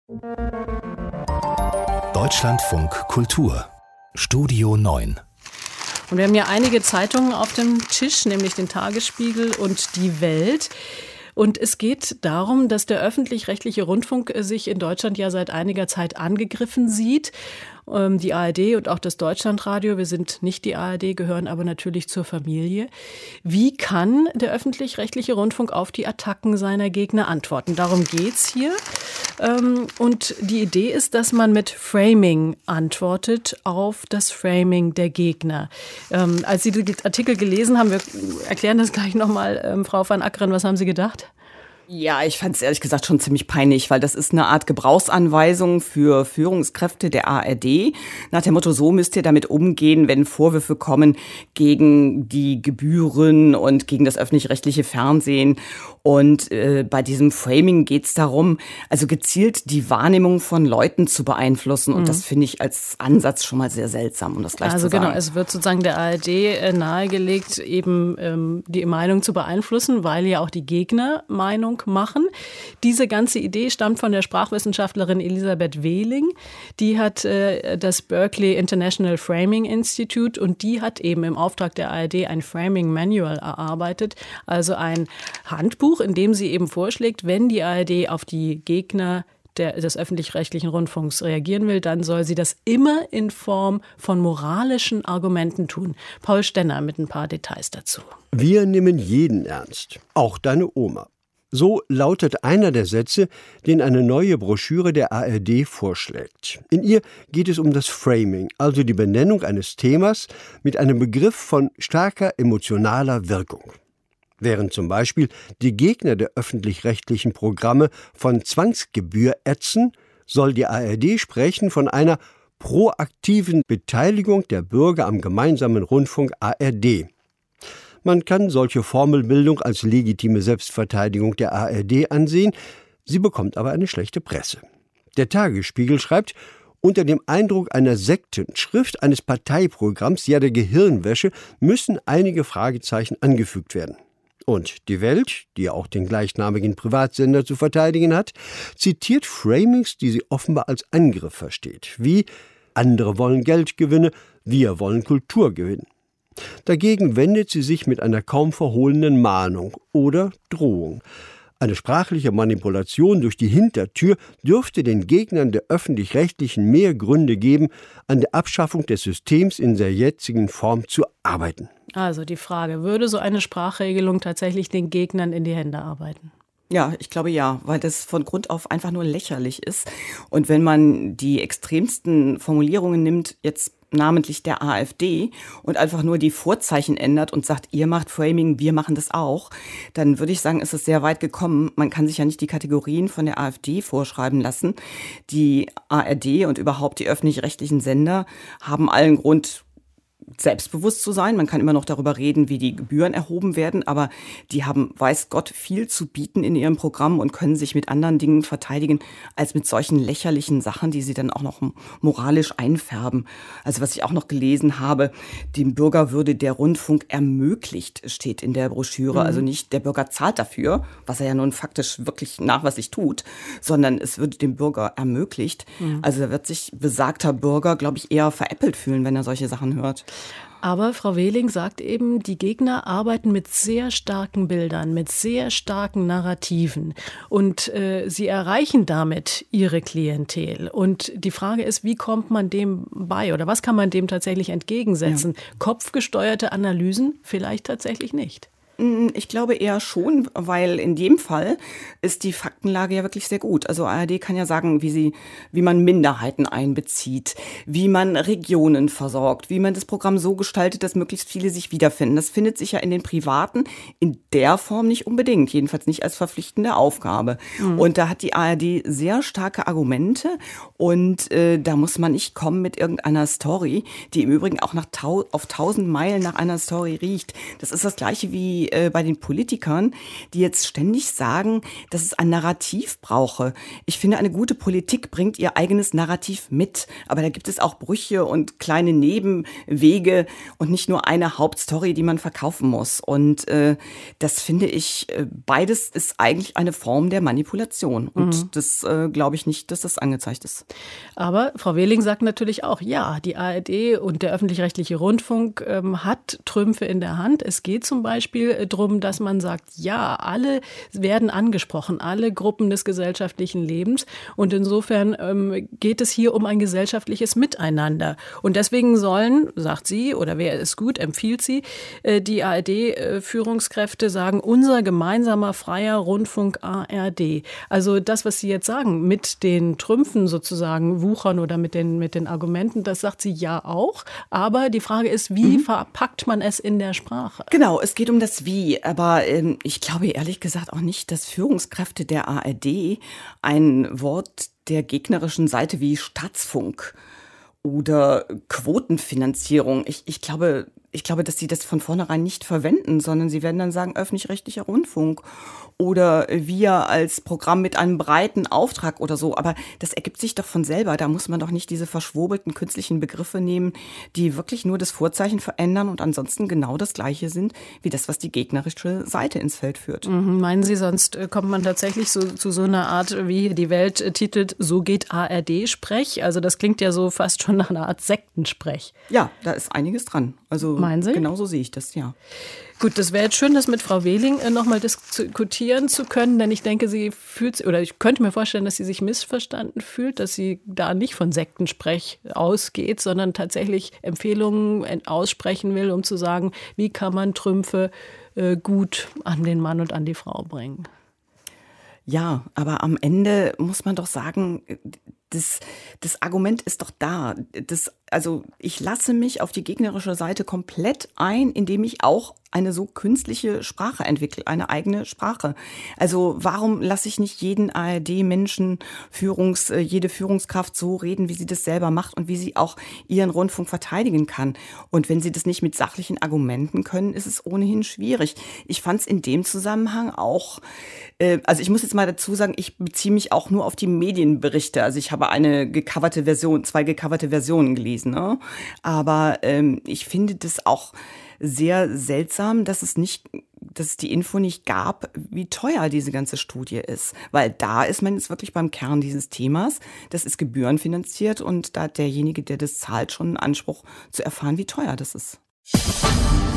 Deutschlandfunk Kultur Studio 9. Und wir haben ja einige Zeitungen auf dem Tisch, nämlich den Tagesspiegel und die Welt. Und es geht darum, dass der öffentlich-rechtliche Rundfunk sich in Deutschland ja seit einiger Zeit angegriffen sieht. Die ARD und auch das Deutschlandradio, wir sind nicht die ARD, gehören aber natürlich zur Familie. Wie kann der öffentlich-rechtliche Rundfunk auf die Attacken seiner Gegner antworten? Darum geht's hier. Und die Idee ist, dass man mit Framing antwortet auf das Framing der Gegner. Als Sie den Artikel gelesen haben, wir erklären das gleich nochmal, Frau van Akkeren, was haben Sie gedacht? Ja, ich fand es ehrlich gesagt schon ziemlich peinlich, weil das ist eine Art Gebrauchsanweisung für Führungskräfte der ARD. Nach dem Motto, so müsst ihr damit umgehen, wenn Vorwürfe kommen gegen die Gebühren und gegen das öffentlich-rechtliche Fernsehen. Und bei diesem Framing geht es darum, also gezielt die Wahrnehmung von Leuten zu beeinflussen. Und das finde ich als Ansatz schon mal sehr seltsam, um das gleich zu sagen. Also genau, es wird sozusagen der ARD nahegelegt, eben die Meinung zu beeinflussen, weil ja auch die Gegner Meinung machen. Diese ganze Idee stammt von der Sprachwissenschaftlerin Elisabeth Wehling. Die hat das Berkeley International Framing Institute und die hat eben im Auftrag der ARD ein Framing Manual erarbeitet, also ein Handbuch, in dem sie eben vorschlägt, wenn die ARD auf die Gegner des öffentlich-rechtlichen Rundfunks reagieren will, dann soll sie das immer in Form von moralischen Argumenten tun. Paul Stenner mit ein paar Details dazu. Wir nehmen jeden ernst, auch deine Oma. So lautet einer der Sätze, den eine neue Broschüre der ARD vorschlägt. In ihr geht es um das Framing, also die Benennung eines Themas mit einem Begriff von starker emotionaler Wirkung. Während zum Beispiel die Gegner der öffentlich-rechtlichen Programme von Zwangsgebühr ätzen, soll die ARD sprechen von einer proaktiven Beteiligung der Bürger am gemeinsamen Rundfunk ARD. Man kann solche Formelbildung als legitime Selbstverteidigung der ARD ansehen, sie bekommt aber eine schlechte Presse. Der Tagesspiegel schreibt, unter dem Eindruck einer Sektenschrift, eines Parteiprogramms, ja der Gehirnwäsche, müssen einige Fragezeichen angefügt werden. Und die Welt, die ja auch den gleichnamigen Privatsender zu verteidigen hat, zitiert Framings, die sie offenbar als Angriff versteht, wie andere wollen Geldgewinne, wir wollen Kulturgewinn. Dagegen wendet sie sich mit einer kaum verhohlenen Mahnung oder Drohung. Eine sprachliche Manipulation durch die Hintertür dürfte den Gegnern der Öffentlich-Rechtlichen mehr Gründe geben, an der Abschaffung des Systems in der jetzigen Form zu arbeiten. Also die Frage, würde so eine Sprachregelung tatsächlich den Gegnern in die Hände arbeiten? Ja, ich glaube ja, weil das von Grund auf einfach nur lächerlich ist. Und wenn man die extremsten Formulierungen nimmt, jetzt namentlich der AfD, und einfach nur die Vorzeichen ändert und sagt, ihr macht Framing, wir machen das auch, dann würde ich sagen, ist es sehr weit gekommen. Man kann sich ja nicht die Kategorien von der AfD vorschreiben lassen. Die ARD und überhaupt die öffentlich-rechtlichen Sender haben allen Grund, selbstbewusst zu sein. Man kann immer noch darüber reden, wie die Gebühren erhoben werden, aber die haben, weiß Gott, viel zu bieten in ihrem Programm und können sich mit anderen Dingen verteidigen, als mit solchen lächerlichen Sachen, die sie dann auch noch moralisch einfärben. Also was ich auch noch gelesen habe, dem Bürger würde der Rundfunk ermöglicht, steht in der Broschüre. Also nicht der Bürger zahlt dafür, was er ja nun faktisch wirklich nachweislich tut, sondern es würde dem Bürger ermöglicht. Also da wird sich besagter Bürger, glaube ich, eher veräppelt fühlen, wenn er solche Sachen hört. Aber Frau Wehling sagt eben, die Gegner arbeiten mit sehr starken Bildern, mit sehr starken Narrativen und sie erreichen damit ihre Klientel. Und die Frage ist, wie kommt man dem bei oder was kann man dem tatsächlich entgegensetzen? Ja. Kopfgesteuerte Analysen vielleicht tatsächlich nicht. Ich glaube eher schon, weil in dem Fall ist die Faktenlage ja wirklich sehr gut. Also ARD kann ja sagen, wie man Minderheiten einbezieht, wie man Regionen versorgt, wie man das Programm so gestaltet, dass möglichst viele sich wiederfinden. Das findet sich ja in den Privaten in der Form nicht unbedingt, jedenfalls nicht als verpflichtende Aufgabe. Und da hat die ARD sehr starke Argumente und da muss man nicht kommen mit irgendeiner Story, die im Übrigen auch auf 1000 Meilen nach einer Story riecht. Das ist das Gleiche wie wie bei den Politikern, die jetzt ständig sagen, dass es ein Narrativ brauche. Ich finde, eine gute Politik bringt ihr eigenes Narrativ mit. Aber da gibt es auch Brüche und kleine Nebenwege und nicht nur eine Hauptstory, die man verkaufen muss. Und das finde ich, beides ist eigentlich eine Form der Manipulation. Und das glaube ich nicht, dass das angezeigt ist. Aber Frau Wehling sagt natürlich auch, ja, die ARD und der öffentlich-rechtliche Rundfunk hat Trümpfe in der Hand. Es geht zum Beispiel darum, dass man sagt, ja, alle werden angesprochen, alle Gruppen des gesellschaftlichen Lebens. Und insofern geht es hier um ein gesellschaftliches Miteinander. Und deswegen sollen, sagt sie, oder wer es gut, empfiehlt sie, die ARD-Führungskräfte sagen, unser gemeinsamer freier Rundfunk ARD. Also das, was Sie jetzt sagen, mit den Trümpfen sozusagen wuchern oder mit den Argumenten, das sagt sie ja auch. Aber die Frage ist, wie verpackt man es in der Sprache? Genau, es geht um das Wie. Aber ich glaube ehrlich gesagt auch nicht, dass Führungskräfte der ARD ein Wort der gegnerischen Seite wie Staatsfunk oder Quotenfinanzierung. Ich glaube, dass sie das von vornherein nicht verwenden, sondern sie werden dann sagen, öffentlich-rechtlicher Rundfunk oder wir als Programm mit einem breiten Auftrag oder so. Aber das ergibt sich doch von selber. Da muss man doch nicht diese verschwurbelten künstlichen Begriffe nehmen, die wirklich nur das Vorzeichen verändern und ansonsten genau das Gleiche sind, wie das, was die gegnerische Seite ins Feld führt. Meinen Sie, sonst kommt man tatsächlich zu so einer Art, wie die Welt titelt, so geht ARD-Sprech? Also das klingt ja so fast schon nach einer Art Sektensprech. Ja, da ist einiges dran. Also meinen Sie? Genau so sehe ich das, ja. Gut, das wäre jetzt schön, das mit Frau Wehling nochmal diskutieren zu können, denn ich denke, sie fühlt, oder ich könnte mir vorstellen, dass sie sich missverstanden fühlt, dass sie da nicht von Sektensprech ausgeht, sondern tatsächlich Empfehlungen aussprechen will, um zu sagen, wie kann man Trümpfe gut an den Mann und an die Frau bringen. Ja, aber am Ende muss man doch sagen, das Argument ist doch da. Also ich lasse mich auf die gegnerische Seite komplett ein, indem ich auch eine so künstliche Sprache entwickle, eine eigene Sprache. Also warum lasse ich nicht jeden ARD-Menschen, jede Führungskraft so reden, wie sie das selber macht und wie sie auch ihren Rundfunk verteidigen kann? Und wenn sie das nicht mit sachlichen Argumenten können, ist es ohnehin schwierig. Ich fand es in dem Zusammenhang auch, also ich muss jetzt mal dazu sagen, ich beziehe mich auch nur auf die Medienberichte. Also ich habe zwei gecoverte Versionen gelesen, ne? Aber ich finde das auch sehr seltsam, dass es die Info nicht gab, wie teuer diese ganze Studie ist. Weil da ist man jetzt wirklich beim Kern dieses Themas. Das ist gebührenfinanziert und da hat derjenige, der das zahlt, schon einen Anspruch zu erfahren, wie teuer das ist.